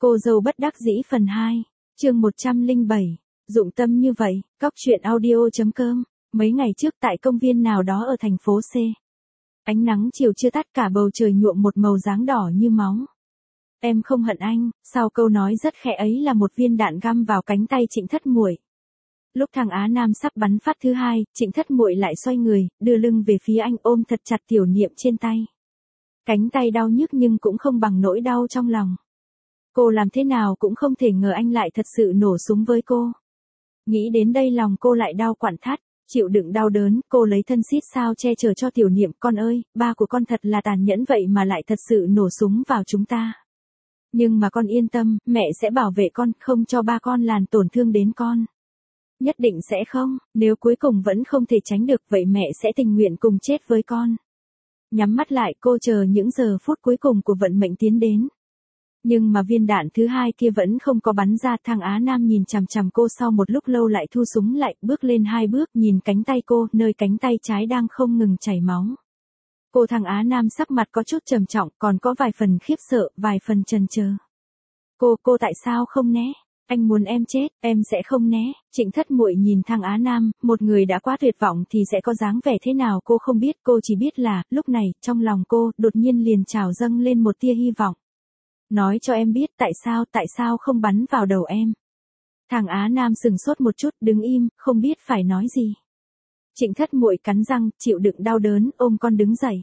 Cô dâu bất đắc dĩ phần 2, chương 107, dụng tâm như vậy, Cóc truyện audio.com, mấy ngày trước tại công viên nào đó ở thành phố C. Ánh nắng chiều chưa tắt cả bầu trời nhuộm một màu dáng đỏ như máu. Em không hận anh, sau câu nói rất khẽ ấy là một viên đạn găm vào cánh tay Trịnh Thất Muội. Lúc thằng Á Nam sắp bắn phát thứ hai, Trịnh Thất Muội lại xoay người, đưa lưng về phía anh ôm thật chặt Tiểu Niệm trên tay. Cánh tay đau nhức nhưng cũng không bằng nỗi đau trong lòng. Cô làm thế nào cũng không thể ngờ anh lại thật sự nổ súng với cô. Nghĩ đến đây lòng cô lại đau quặn thắt, chịu đựng đau đớn, cô lấy thân xít sao che chở cho Tiểu Niệm. Con ơi, ba của con thật là tàn nhẫn vậy mà lại thật sự nổ súng vào chúng ta. Nhưng mà con yên tâm, mẹ sẽ bảo vệ con, không cho ba con làm tổn thương đến con. Nhất định sẽ không, nếu cuối cùng vẫn không thể tránh được vậy mẹ sẽ tình nguyện cùng chết với con. Nhắm mắt lại cô chờ những giờ phút cuối cùng của vận mệnh tiến đến. Nhưng mà viên đạn thứ hai kia vẫn không có bắn ra. Thằng Á Nam nhìn chằm chằm cô sau một lúc lâu lại thu súng lại, bước lên 2 bước nhìn cánh tay cô, nơi cánh tay trái đang không ngừng chảy máu. Thằng Á Nam sắc mặt có chút trầm trọng, còn có vài phần khiếp sợ, vài phần chần chờ. Cô tại sao không né? Anh muốn em chết, em sẽ không né. Trịnh Thất Muội nhìn thằng Á Nam, một người đã quá tuyệt vọng thì sẽ có dáng vẻ thế nào cô không biết, cô chỉ biết là, lúc này, trong lòng cô, đột nhiên liền trào dâng lên một tia hy vọng. Nói cho em biết tại sao không bắn vào đầu em. Thằng Á Nam sừng sốt một chút, đứng im, không biết phải nói gì. Trịnh Thất Muội cắn răng, chịu đựng đau đớn, ôm con đứng dậy.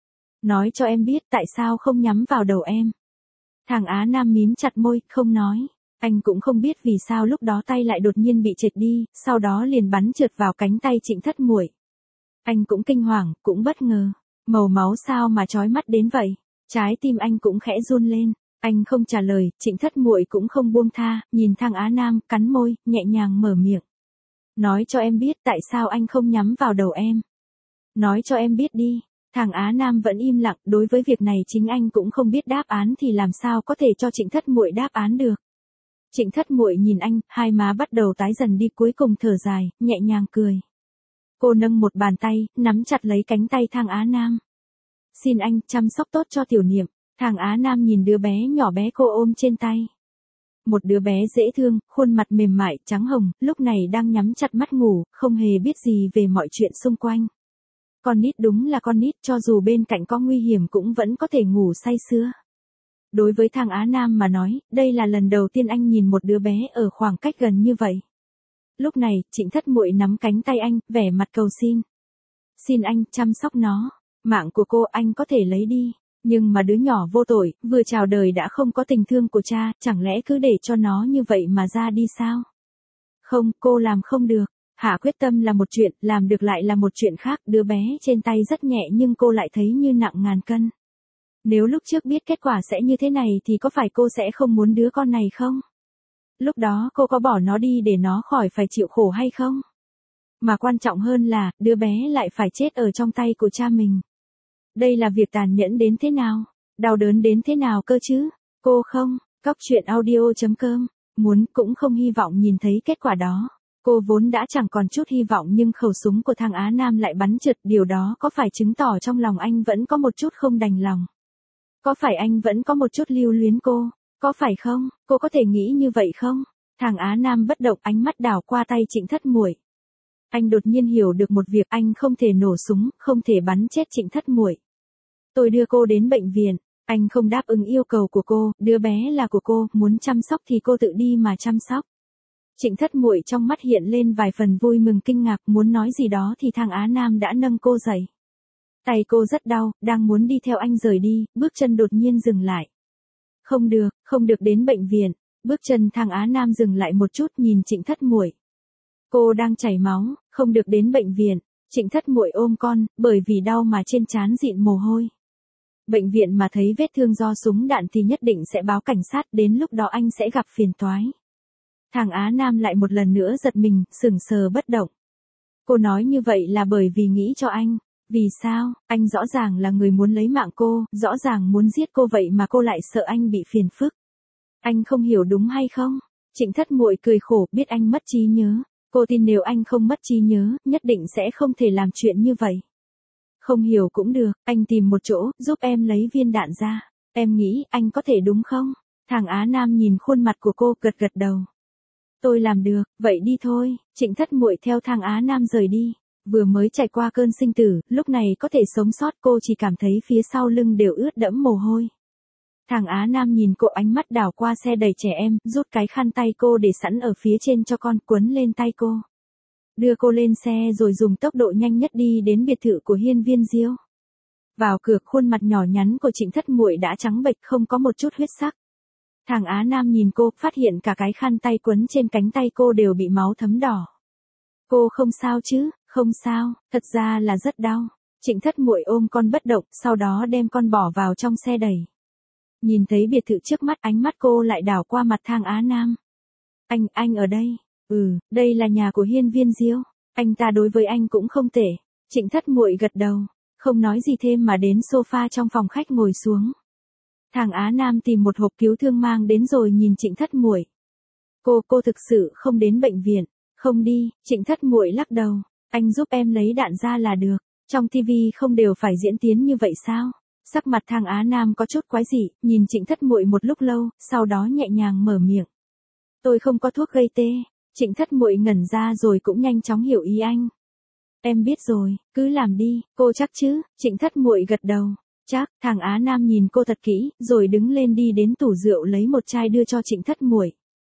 Nói cho em biết tại sao không nhắm vào đầu em. Thằng Á Nam mím chặt môi, không nói. Anh cũng không biết vì sao lúc đó tay lại đột nhiên bị trệt đi, sau đó liền bắn trượt vào cánh tay Trịnh Thất Muội. Anh cũng kinh hoàng, cũng bất ngờ. Màu máu sao mà chói mắt đến vậy? Trái tim anh cũng khẽ run lên. Anh không trả lời, Trịnh Thất Muội cũng không buông tha, nhìn thằng Á Nam, cắn môi, nhẹ nhàng mở miệng. Nói cho em biết tại sao anh không nhắm vào đầu em. Nói cho em biết đi. Thằng Á Nam vẫn im lặng, đối với việc này chính anh cũng không biết đáp án thì làm sao có thể cho Trịnh Thất Muội đáp án được. Trịnh Thất Muội nhìn anh, hai má bắt đầu tái dần đi, cuối cùng thở dài, nhẹ nhàng cười. Cô nâng một bàn tay, nắm chặt lấy cánh tay thằng Á Nam. Xin anh, chăm sóc tốt cho Tiểu Niệm. Thằng Á Nam nhìn đứa bé nhỏ bé cô ôm trên tay. Một đứa bé dễ thương, khuôn mặt mềm mại, trắng hồng, lúc này đang nhắm chặt mắt ngủ, không hề biết gì về mọi chuyện xung quanh. Con nít đúng là con nít, cho dù bên cạnh có nguy hiểm cũng vẫn có thể ngủ say sưa. Đối với thằng Á Nam mà nói, đây là lần đầu tiên anh nhìn một đứa bé ở khoảng cách gần như vậy. Lúc này, Trịnh Thất Muội nắm cánh tay anh, vẻ mặt cầu xin. Xin anh, chăm sóc nó. Mạng của cô anh có thể lấy đi. Nhưng mà đứa nhỏ vô tội, vừa chào đời đã không có tình thương của cha, chẳng lẽ cứ để cho nó như vậy mà ra đi sao? Không, cô làm không được. Hạ quyết tâm là một chuyện, làm được lại là một chuyện khác. Đứa bé trên tay rất nhẹ nhưng cô lại thấy như nặng ngàn cân. Nếu lúc trước biết kết quả sẽ như thế này thì có phải cô sẽ không muốn đứa con này không? Lúc đó cô có bỏ nó đi để nó khỏi phải chịu khổ hay không? Mà quan trọng hơn là, đứa bé lại phải chết ở trong tay của cha mình. Đây là việc tàn nhẫn đến thế nào? Đau đớn đến thế nào cơ chứ? Cô không, Cóc truyện audio.com, muốn cũng không hy vọng nhìn thấy kết quả đó. Cô vốn đã chẳng còn chút hy vọng nhưng khẩu súng của thằng Á Nam lại bắn trượt, điều đó có phải chứng tỏ trong lòng anh vẫn có một chút không đành lòng? Có phải anh vẫn có một chút lưu luyến cô? Có phải không? Cô có thể nghĩ như vậy không? Thằng Á Nam bất động, ánh mắt đảo qua tay Trịnh Thất Muội. Anh đột nhiên hiểu được một việc, anh không thể nổ súng, không thể bắn chết Trịnh Thất Muội. Tôi đưa cô đến bệnh viện, anh không đáp ứng yêu cầu của cô, đứa bé là của cô, muốn chăm sóc thì cô tự đi mà chăm sóc. Trịnh Thất Muội trong mắt hiện lên vài phần vui mừng kinh ngạc, muốn nói gì đó thì thằng Á Nam đã nâng cô dậy. Tay cô rất đau, đang muốn đi theo anh rời đi, bước chân đột nhiên dừng lại. Không được đến bệnh viện. Bước chân thằng Á Nam dừng lại một chút nhìn Trịnh Thất Muội. Cô đang chảy máu, không được đến bệnh viện. Trịnh Thất Muội ôm con, bởi vì đau mà trên trán dịn mồ hôi. Bệnh viện mà thấy vết thương do súng đạn thì nhất định sẽ báo cảnh sát, đến lúc đó anh sẽ gặp phiền toái. Thằng Á Nam lại một lần nữa giật mình, sững sờ bất động. Cô nói như vậy là bởi vì nghĩ cho anh. Vì sao? Anh rõ ràng là người muốn lấy mạng cô, rõ ràng muốn giết cô vậy mà cô lại sợ anh bị phiền phức. Anh không hiểu đúng hay không? Trịnh Thất Muội cười khổ, biết anh mất trí nhớ. Cô tin nếu anh không mất trí nhớ, nhất định sẽ không thể làm chuyện như vậy. Không hiểu cũng được, anh tìm một chỗ, giúp em lấy viên đạn ra. Em nghĩ anh có thể đúng không? Thằng Á Nam nhìn khuôn mặt của cô gật gật đầu. Tôi làm được, vậy đi thôi. Trịnh Thất Muội theo thằng Á Nam rời đi. Vừa mới trải qua cơn sinh tử, lúc này có thể sống sót, cô chỉ cảm thấy phía sau lưng đều ướt đẫm mồ hôi. Thằng Á Nam nhìn cô, ánh mắt đảo qua xe đầy trẻ em, rút cái khăn tay cô để sẵn ở phía trên cho con, quấn lên tay cô. Đưa cô lên xe rồi dùng tốc độ nhanh nhất đi đến biệt thự của Hiên Viên Diêu. Vào cửa, khuôn mặt nhỏ nhắn của Trịnh Thất Muội đã trắng bệch, không có một chút huyết sắc. Thằng Á Nam nhìn cô, phát hiện cả cái khăn tay quấn trên cánh tay cô đều bị máu thấm đỏ. Cô không sao chứ? Không sao, thật ra là rất đau. Trịnh Thất Muội ôm con bất động, sau đó đem con bỏ vào trong xe đẩy. Nhìn thấy biệt thự trước mắt, ánh mắt cô lại đảo qua mặt thằng Á Nam. Anh ở đây. Đây là nhà của Hiên Viên Diêu. Anh ta đối với anh cũng không tệ. Trịnh Thất Muội gật đầu, không nói gì thêm mà đến sofa trong phòng khách ngồi xuống. Thằng Á Nam tìm một hộp cứu thương mang đến rồi nhìn Trịnh Thất Muội. Cô thực sự không đến bệnh viện? Không đi. Trịnh Thất Muội lắc đầu. Anh giúp em lấy đạn ra là được. Trong tivi không đều phải diễn tiến như vậy sao? Sắc mặt thằng Á Nam có chút quái dị, nhìn Trịnh Thất Muội một lúc lâu, sau đó nhẹ nhàng mở miệng. Tôi không có thuốc gây tê. Trịnh Thất Muội ngẩn ra rồi cũng nhanh chóng hiểu ý anh. Em biết rồi, cứ làm đi. Cô chắc chứ? Trịnh Thất Muội gật đầu. Chắc. Thằng Á Nam nhìn cô thật kỹ, rồi đứng lên đi đến tủ rượu lấy một chai đưa cho Trịnh Thất Muội.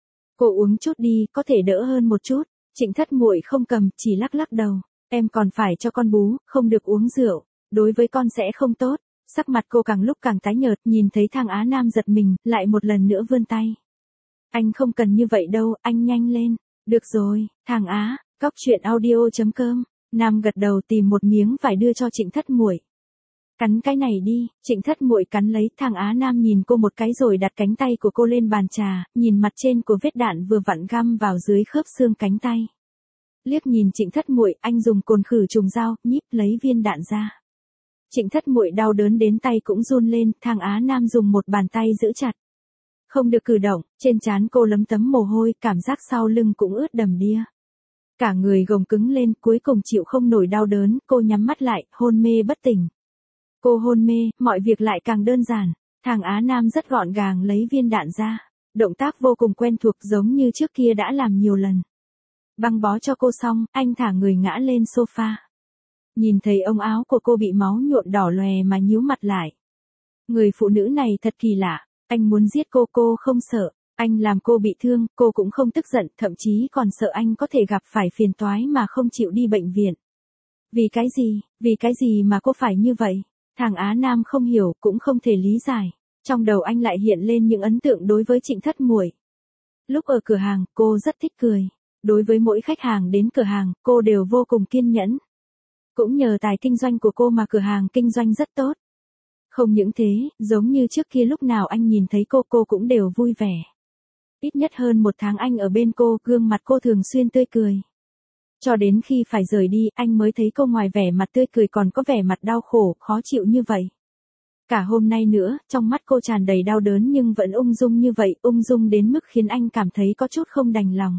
Cô uống chút đi, có thể đỡ hơn một chút. Trịnh Thất Muội không cầm, chỉ lắc lắc đầu. Em còn phải cho con bú, không được uống rượu. Đối với con sẽ không tốt. Sắc mặt cô càng lúc càng tái nhợt, nhìn thấy thằng Á Nam giật mình, lại một lần nữa vươn tay. Anh không cần như vậy đâu, anh nhanh lên. Được rồi, thằng Á. Cóc.audio.com. Nam gật đầu tìm một miếng vải đưa cho Trịnh Thất Muội. Cắn cái này đi. Trịnh Thất Muội cắn lấy. Thằng Á Nam nhìn cô một cái rồi đặt cánh tay của cô lên bàn trà, nhìn mặt trên của vết đạn vừa vặn găm vào dưới khớp xương cánh tay. Liếc nhìn Trịnh Thất Muội, anh dùng cồn khử trùng dao nhíp lấy viên đạn ra. Trịnh Thất Muội đau đớn đến tay cũng run lên, thằng Á Nam dùng một bàn tay giữ chặt. Không được cử động, trên trán cô lấm tấm mồ hôi, cảm giác sau lưng cũng ướt đầm đìa. Cả người gồng cứng lên, cuối cùng chịu không nổi đau đớn, cô nhắm mắt lại, hôn mê bất tỉnh. Cô hôn mê, mọi việc lại càng đơn giản. Thằng Á Nam rất gọn gàng lấy viên đạn ra. Động tác vô cùng quen thuộc giống như trước kia đã làm nhiều lần. Băng bó cho cô xong, anh thả người ngã lên sofa. Nhìn thấy ống áo của cô bị máu nhuộm đỏ lòe mà nhíu mặt lại. Người phụ nữ này thật kỳ lạ. Anh muốn giết cô không sợ. Anh làm cô bị thương, cô cũng không tức giận, thậm chí còn sợ anh có thể gặp phải phiền toái mà không chịu đi bệnh viện. Vì cái gì mà cô phải như vậy? Thằng Á Nam không hiểu, cũng không thể lý giải. Trong đầu anh lại hiện lên những ấn tượng đối với Trịnh Thất Muội. Lúc ở cửa hàng, cô rất thích cười. Đối với mỗi khách hàng đến cửa hàng, cô đều vô cùng kiên nhẫn. Cũng nhờ tài kinh doanh của cô mà cửa hàng kinh doanh rất tốt. Không những thế, giống như trước kia lúc nào anh nhìn thấy cô cũng đều vui vẻ. Ít nhất hơn một tháng anh ở bên cô, gương mặt cô thường xuyên tươi cười. Cho đến khi phải rời đi, anh mới thấy cô ngoài vẻ mặt tươi cười còn có vẻ mặt đau khổ, khó chịu như vậy. Cả hôm nay nữa, trong mắt cô tràn đầy đau đớn nhưng vẫn ung dung như vậy, ung dung đến mức khiến anh cảm thấy có chút không đành lòng.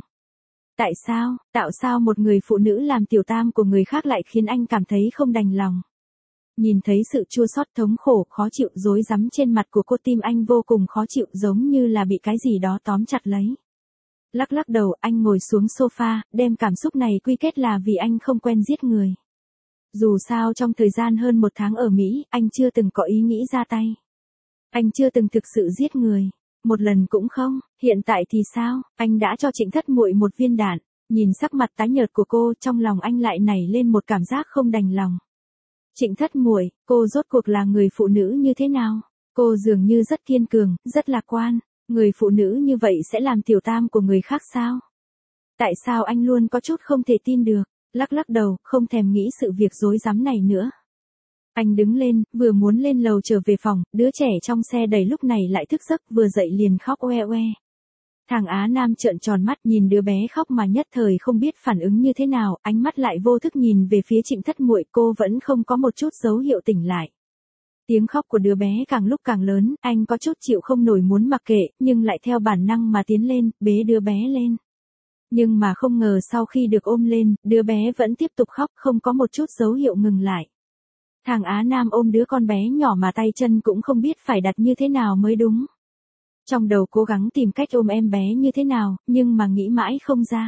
Tại sao một người phụ nữ làm tiểu tam của người khác lại khiến anh cảm thấy không đành lòng? Nhìn thấy sự chua xót, thống khổ, khó chịu, rối rắm trên mặt của cô, tim anh vô cùng khó chịu, giống như là bị cái gì đó tóm chặt lấy. Lắc lắc đầu, anh ngồi xuống sofa, đem cảm xúc này quy kết là vì anh không quen giết người. Dù sao trong thời gian hơn một tháng ở Mỹ, anh chưa từng có ý nghĩ ra tay. Anh chưa từng thực sự giết người. Một lần cũng không. Hiện tại thì sao? Anh đã cho Trịnh Thất Muội một viên đạn. Nhìn sắc mặt tái nhợt của cô, trong lòng anh lại nảy lên một cảm giác không đành lòng. Trịnh Thất Muội, cô rốt cuộc là người phụ nữ như thế nào? Cô dường như rất kiên cường, rất lạc quan. Người phụ nữ như vậy sẽ làm tiểu tam của người khác sao? Tại sao anh luôn có chút không thể tin được? Lắc lắc đầu, không thèm nghĩ sự việc rối rắm này nữa. Anh đứng lên, vừa muốn lên lầu trở về phòng, đứa trẻ trong xe đầy lúc này lại thức giấc, vừa dậy liền khóc oe oe. Thằng Á Nam trợn tròn mắt nhìn đứa bé khóc mà nhất thời không biết phản ứng như thế nào, ánh mắt lại vô thức nhìn về phía Trịnh Thất Muội, cô vẫn không có một chút dấu hiệu tỉnh lại. Tiếng khóc của đứa bé càng lúc càng lớn, anh có chút chịu không nổi muốn mặc kệ, nhưng lại theo bản năng mà tiến lên, bế đứa bé lên. Nhưng mà không ngờ sau khi được ôm lên, đứa bé vẫn tiếp tục khóc, không có một chút dấu hiệu ngừng lại. Thằng Á Nam ôm đứa con bé nhỏ mà tay chân cũng không biết phải đặt như thế nào mới đúng. Trong đầu cố gắng tìm cách ôm em bé như thế nào, nhưng mà nghĩ mãi không ra.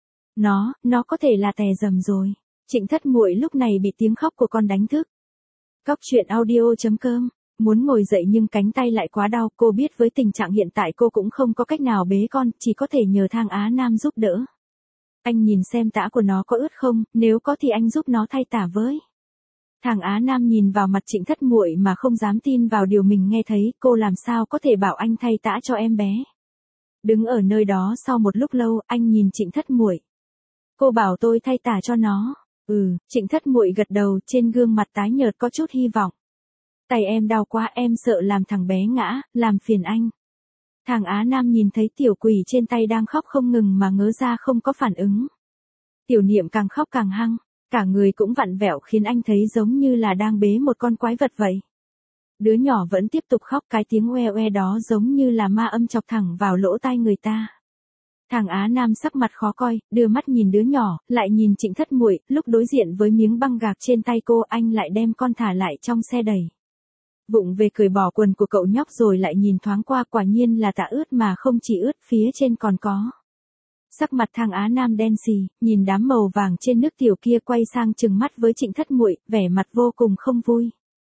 Nó có thể là tè dầm rồi. Trịnh Thất Muội lúc này bị tiếng khóc của con đánh thức. Cóc truyện audio.com. Muốn ngồi dậy nhưng cánh tay lại quá đau, cô biết với tình trạng hiện tại cô cũng không có cách nào bế con, chỉ có thể nhờ Thang Á Nam giúp đỡ. Anh nhìn xem tã của nó có ướt không, nếu có thì anh giúp nó thay tả với. Thang Á Nam nhìn vào mặt Trịnh Thất Muội mà không dám tin vào điều mình nghe thấy, cô làm sao có thể bảo anh thay tã cho em bé. Đứng ở nơi đó sau một lúc lâu, anh nhìn Trịnh Thất Muội. Cô bảo tôi thay tả cho nó. Trịnh Thất Muội gật đầu, trên gương mặt tái nhợt có chút hy vọng. Tay em đau quá, em sợ làm thằng bé ngã, làm phiền anh. Thang Á Nam nhìn thấy tiểu quỷ trên tay đang khóc không ngừng mà ngớ ra không có phản ứng. Tiểu Niệm càng khóc càng hăng, cả người cũng vặn vẹo khiến anh thấy giống như là đang bế một con quái vật vậy. Đứa nhỏ vẫn tiếp tục khóc, cái tiếng oe oe đó giống như là ma âm chọc thẳng vào lỗ tai người ta. Thang Á Nam sắc mặt khó coi, đưa mắt nhìn đứa nhỏ, lại nhìn Trịnh Thất Muội, lúc đối diện với miếng băng gạc trên tay cô, anh lại đem con thả lại trong xe đẩy. Vụng về cởi bỏ quần của cậu nhóc rồi lại nhìn thoáng qua, quả nhiên là tã ướt mà không chỉ ướt, phía trên còn có. Sắc mặt Thang Á Nam đen xì, nhìn đám màu vàng trên nước tiểu kia, quay sang trừng mắt với Trịnh Thất Muội, vẻ mặt vô cùng không vui.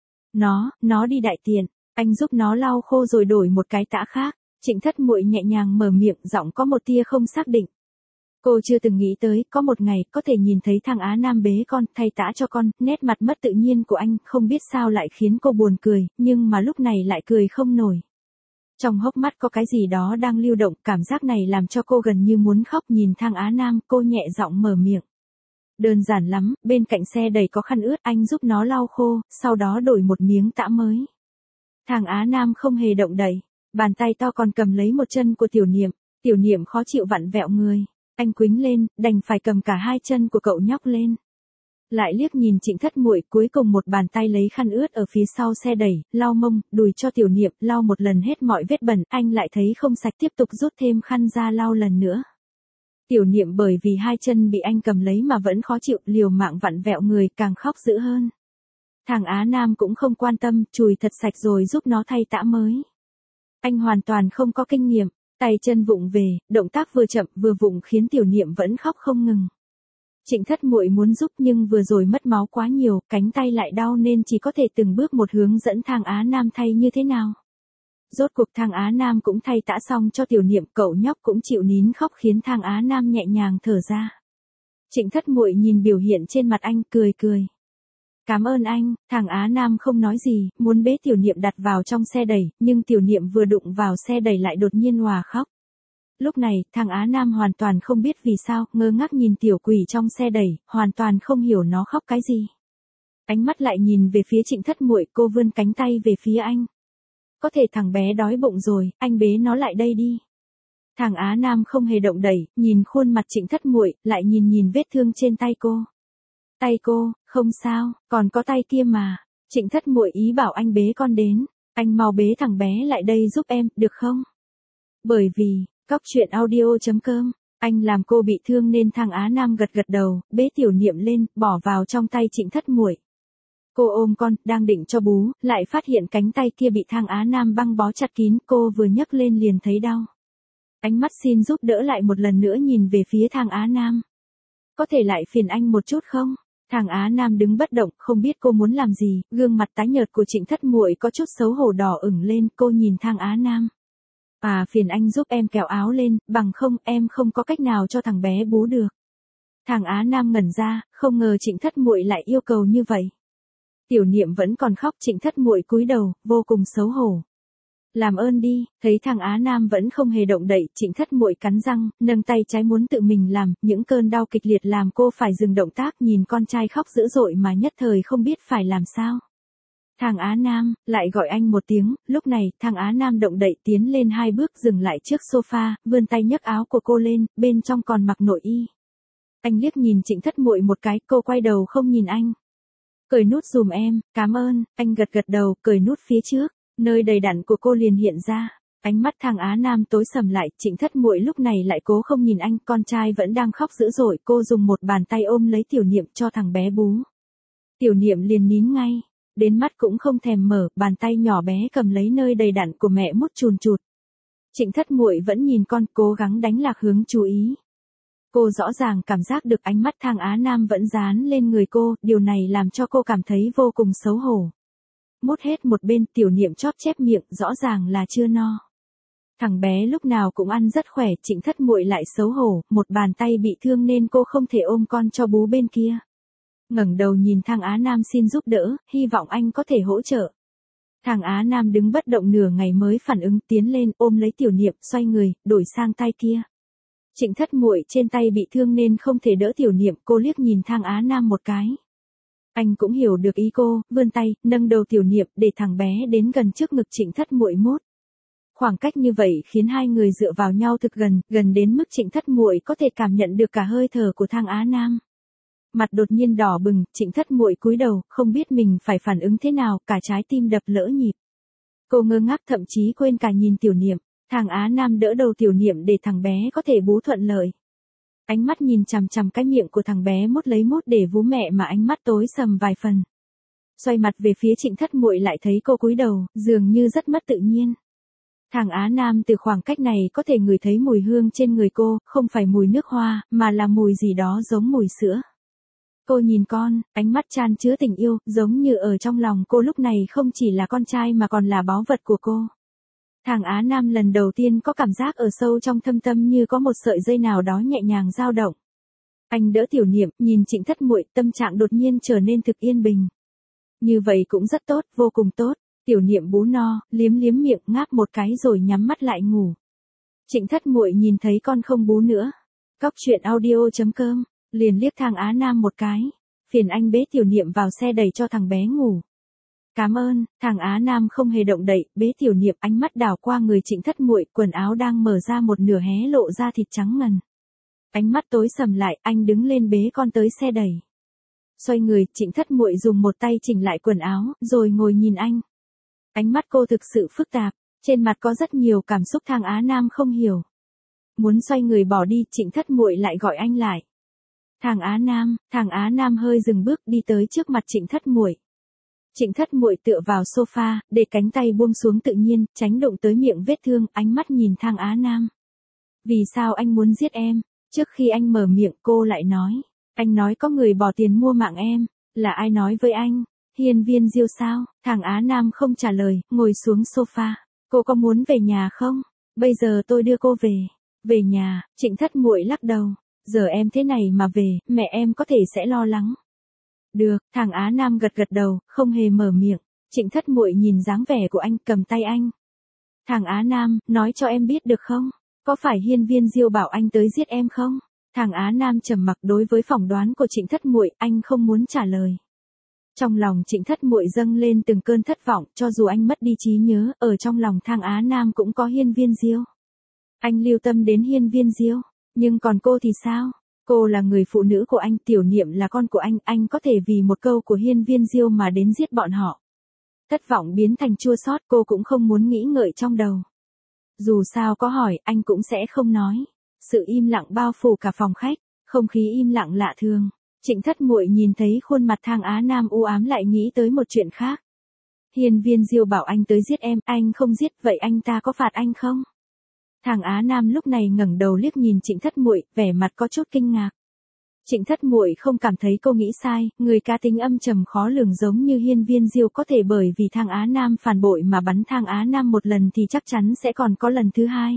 Nó đi đại tiện, anh giúp nó lau khô rồi đổi một cái tã khác. Trịnh Thất Muội nhẹ nhàng mở miệng, giọng có một tia không xác định. Cô chưa từng nghĩ tới, có một ngày, có thể nhìn thấy Thang Á Nam bế con, thay tã cho con, nét mặt mất tự nhiên của anh, không biết sao lại khiến cô buồn cười, nhưng mà lúc này lại cười không nổi. Trong hốc mắt có cái gì đó đang lưu động, cảm giác này làm cho cô gần như muốn khóc. Nhìn Thang Á Nam, cô nhẹ giọng mở miệng. Đơn giản lắm, bên cạnh xe đầy có khăn ướt, anh giúp nó lau khô, sau đó đổi một miếng tã mới. Thang Á Nam không hề động đậy, bàn tay to còn cầm lấy một chân của Tiểu Niệm khó chịu vặn vẹo người. Anh quýnh lên, đành phải cầm cả hai chân của cậu nhóc lên. Lại liếc nhìn Trịnh Thất Muội, cuối cùng một bàn tay lấy khăn ướt ở phía sau xe đẩy, lau mông, đùi cho Tiểu Niệm, lau một lần hết mọi vết bẩn, anh lại thấy không sạch, tiếp tục rút thêm khăn ra lau lần nữa. Tiểu Niệm bởi vì hai chân bị anh cầm lấy mà vẫn khó chịu, liều mạng vặn vẹo người, càng khóc dữ hơn. Thang Á Nam cũng không quan tâm, chùi thật sạch rồi giúp nó thay tã mới. Anh hoàn toàn không có kinh nghiệm, tay chân vụng về, động tác vừa chậm vừa vụng khiến Tiểu Niệm vẫn khóc không ngừng. Trịnh Thất Muội muốn giúp nhưng vừa rồi mất máu quá nhiều, cánh tay lại đau nên chỉ có thể từng bước một hướng dẫn Thang Á Nam thay như thế nào. Rốt cuộc Thang Á Nam cũng thay tã xong cho Tiểu Niệm, cậu nhóc cũng chịu nín khóc khiến Thang Á Nam nhẹ nhàng thở ra. Trịnh Thất Muội nhìn biểu hiện trên mặt anh, cười cười. Cảm ơn anh. Thang Á Nam không nói gì, muốn bế Tiểu Niệm đặt vào trong xe đẩy, nhưng Tiểu Niệm vừa đụng vào xe đẩy lại đột nhiên òa khóc. Lúc này, Thang Á Nam hoàn toàn không biết vì sao, ngơ ngác nhìn tiểu quỷ trong xe đẩy, hoàn toàn không hiểu nó khóc cái gì. Ánh mắt lại nhìn về phía Trịnh Thất Muội, cô vươn cánh tay về phía anh. Có thể thằng bé đói bụng rồi, anh bế nó lại đây đi. Thang Á Nam không hề động đẩy, nhìn khuôn mặt Trịnh Thất Muội, lại nhìn vết thương trên tay cô. Tay cô, không sao, còn có tay kia mà. Trịnh Thất Muội ý bảo anh bế con đến, anh mau bế thằng bé lại đây giúp em, được không? Bởi vì, cóc truyện audio.com, anh làm cô bị thương nên Thang Á Nam gật gật đầu, bế Tiểu Niệm lên, bỏ vào trong tay Trịnh Thất Muội. Cô ôm con, đang định cho bú, lại phát hiện cánh tay kia bị Thang Á Nam băng bó chặt kín, cô vừa nhấc lên liền thấy đau. Ánh mắt xin giúp đỡ lại một lần nữa nhìn về phía Thang Á Nam. Có thể lại phiền anh một chút không? Thang Á Nam đứng bất động, không biết cô muốn làm gì, gương mặt tái nhợt của Trịnh Thất Muội có chút xấu hổ đỏ ửng lên, cô nhìn Thang Á Nam. Phiền anh giúp em kéo áo lên, bằng không em không có cách nào cho thằng bé bú được. Thang Á Nam ngẩn ra, không ngờ Trịnh Thất Muội lại yêu cầu như vậy. Tiểu Niệm vẫn còn khóc, Trịnh Thất Muội cúi đầu, vô cùng xấu hổ. Làm ơn đi, thấy Thang Á Nam vẫn không hề động đậy, Trịnh Thất Muội cắn răng, nâng tay trái muốn tự mình làm, những cơn đau kịch liệt làm cô phải dừng động tác, nhìn con trai khóc dữ dội mà nhất thời không biết phải làm sao. Thang Á Nam, lại gọi anh một tiếng, lúc này, Thang Á Nam động đậy tiến lên 2 bước dừng lại trước sofa, vươn tay nhấc áo của cô lên, bên trong còn mặc nội y. Anh liếc nhìn Trịnh Thất Muội một cái, cô quay đầu không nhìn anh. Cởi nút dùm em, cảm ơn, anh gật gật đầu, cởi nút phía trước, nơi đầy đặn của cô liền hiện ra. Ánh mắt Thang Á Nam tối sầm lại, Trịnh Thất Muội lúc này lại cố không nhìn anh, con trai vẫn đang khóc dữ dội, cô dùng một bàn tay ôm lấy Tiểu Niệm cho thằng bé bú. Tiểu Niệm liền nín ngay. Đến mắt cũng không thèm mở, bàn tay nhỏ bé cầm lấy nơi đầy đặn của mẹ mút chùn chụt. Trịnh Thất Muội vẫn nhìn con, cố gắng đánh lạc hướng chú ý. Cô rõ ràng cảm giác được ánh mắt Thang Á Nam vẫn dán lên người cô, điều này làm cho cô cảm thấy vô cùng xấu hổ. Mút hết một bên, Tiểu Niệm chóp chép miệng, rõ ràng là chưa no. Thằng bé lúc nào cũng ăn rất khỏe, Trịnh Thất Muội lại xấu hổ, một bàn tay bị thương nên cô không thể ôm con cho bú bên kia. Ngẩng đầu nhìn Thang Á Nam xin giúp đỡ, hy vọng anh có thể hỗ trợ. Thang Á Nam đứng bất động nửa ngày mới phản ứng, tiến lên ôm lấy Tiểu Niệm, xoay người, đổi sang tay kia. Trịnh Thất Muội trên tay bị thương nên không thể đỡ Tiểu Niệm, cô liếc nhìn Thang Á Nam một cái. Anh cũng hiểu được ý cô, vươn tay, nâng đầu Tiểu Niệm để thằng bé đến gần trước ngực Trịnh Thất Muội mút. Khoảng cách như vậy khiến hai người dựa vào nhau thực gần, gần đến mức Trịnh Thất Muội có thể cảm nhận được cả hơi thở của Thang Á Nam. Mặt đột nhiên đỏ bừng, Trịnh Thất Muội cúi đầu, không biết mình phải phản ứng thế nào, cả trái tim đập lỡ nhịp. Cô ngơ ngác, thậm chí quên cả nhìn Tiểu Niệm. Thang Á Nam đỡ đầu Tiểu Niệm để thằng bé có thể bú thuận lợi. Ánh mắt nhìn chằm chằm cái miệng của thằng bé mút lấy mút để vú mẹ mà ánh mắt tối sầm vài phần. Xoay mặt về phía Trịnh Thất Muội lại thấy cô cúi đầu, dường như rất mất tự nhiên. Thang Á Nam từ khoảng cách này có thể ngửi thấy mùi hương trên người cô, không phải mùi nước hoa, mà là mùi gì đó giống mùi sữa. Cô nhìn con, ánh mắt chan chứa tình yêu, giống như ở trong lòng cô lúc này không chỉ là con trai mà còn là báu vật của cô. Thang Á Nam lần đầu tiên có cảm giác ở sâu trong thâm tâm như có một sợi dây nào đó nhẹ nhàng dao động. Anh đỡ Tiểu Niệm, nhìn Trịnh Thất Muội, tâm trạng đột nhiên trở nên thực yên bình. Như vậy cũng rất tốt, vô cùng tốt. Tiểu Niệm bú no, liếm liếm miệng, ngáp một cái rồi nhắm mắt lại ngủ. Trịnh Thất Muội nhìn thấy con không bú nữa. Cóc truyện audio.com, liền liếc Thang Á Nam một cái. Phiền anh bế Tiểu Niệm vào xe đẩy cho thằng bé ngủ. Cảm ơn. Thang Á Nam không hề động đậy, bế Tiểu Niệm, ánh mắt đảo qua người Trịnh Thất Muội, quần áo đang mở ra một nửa hé lộ ra thịt trắng ngần. Ánh mắt tối sầm lại, anh đứng lên bế con tới xe đẩy. Xoay người, Trịnh Thất Muội dùng một tay chỉnh lại quần áo, rồi ngồi nhìn anh. Ánh mắt cô thực sự phức tạp, trên mặt có rất nhiều cảm xúc Thang Á Nam không hiểu. Muốn xoay người bỏ đi, Trịnh Thất Muội lại gọi anh lại. Thang Á Nam hơi dừng bước đi tới trước mặt Trịnh Thất Muội. Trịnh Thất Muội tựa vào sofa, để cánh tay buông xuống tự nhiên, tránh đụng tới miệng vết thương, ánh mắt nhìn Thang Á Nam. Vì sao anh muốn giết em? Trước khi anh mở miệng cô lại nói. Anh nói có người bỏ tiền mua mạng em. Là ai nói với anh? Hiên Viên Diêu sao? Thang Á Nam không trả lời, ngồi xuống sofa. Cô có muốn về nhà không? Bây giờ tôi đưa cô về. Về nhà, Trịnh Thất Muội lắc đầu. Giờ em thế này mà về, mẹ em có thể sẽ lo lắng. Được, Thang Á Nam gật gật đầu, không hề mở miệng. Trịnh Thất Muội nhìn dáng vẻ của anh, cầm tay anh. Thang Á Nam, nói cho em biết được không? Có phải Hiên Viên Diêu bảo anh tới giết em không? Thang Á Nam trầm mặc, đối với phỏng đoán của Trịnh Thất Muội, anh không muốn trả lời. Trong lòng Trịnh Thất Muội dâng lên từng cơn thất vọng, cho dù anh mất đi trí nhớ, ở trong lòng Thang Á Nam cũng có Hiên Viên Diêu. Anh lưu tâm đến Hiên Viên Diêu, nhưng còn cô thì sao? Cô là người phụ nữ của anh, Tiểu Niệm là con của anh có thể vì một câu của Hiên Viên Diêu mà đến giết bọn họ. Thất vọng biến thành chua xót, cô cũng không muốn nghĩ ngợi trong đầu. Dù sao có hỏi, anh cũng sẽ không nói. Sự im lặng bao phủ cả phòng khách, không khí im lặng lạ thường. Trịnh Thất Muội nhìn thấy khuôn mặt Thang Á Nam u ám lại nghĩ tới một chuyện khác. Hiên Viên Diêu bảo anh tới giết em, anh không giết, vậy anh ta có phạt anh không? Thang Á Nam lúc này ngẩng đầu liếc nhìn Trịnh Thất Muội, vẻ mặt có chút kinh ngạc. Trịnh Thất Muội không cảm thấy cô nghĩ sai, người cá tính âm trầm khó lường giống như Hiên Viên Diêu có thể bởi vì Thang Á Nam phản bội mà bắn Thang Á Nam một lần thì chắc chắn sẽ còn có lần thứ hai.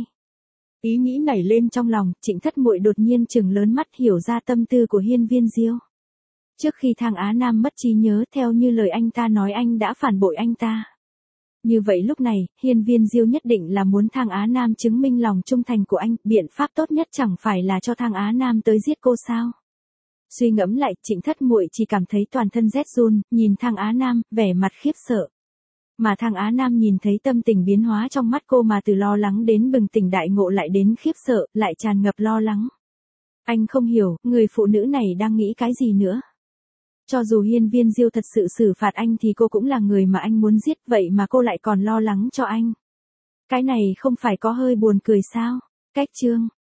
Ý nghĩ nảy lên trong lòng, Trịnh Thất Muội đột nhiên trừng lớn mắt, hiểu ra tâm tư của Hiên Viên Diêu. Trước khi Thang Á Nam mất trí nhớ, theo như lời anh ta nói, anh đã phản bội anh ta. Như vậy lúc này, Hiên Viên Diêu nhất định là muốn Thang Á Nam chứng minh lòng trung thành của anh, biện pháp tốt nhất chẳng phải là cho Thang Á Nam tới giết cô sao? Suy ngẫm lại, Trịnh Thất Muội chỉ cảm thấy toàn thân rét run, nhìn Thang Á Nam, vẻ mặt khiếp sợ. Mà Thang Á Nam nhìn thấy tâm tình biến hóa trong mắt cô, mà từ lo lắng đến bừng tỉnh đại ngộ, lại đến khiếp sợ, lại tràn ngập lo lắng. Anh không hiểu, người phụ nữ này đang nghĩ cái gì nữa. Cho dù Hiên Viên Diêu thật sự xử phạt anh thì cô cũng là người mà anh muốn giết, vậy mà cô lại còn lo lắng cho anh. Cái này không phải có hơi buồn cười sao? Cách chương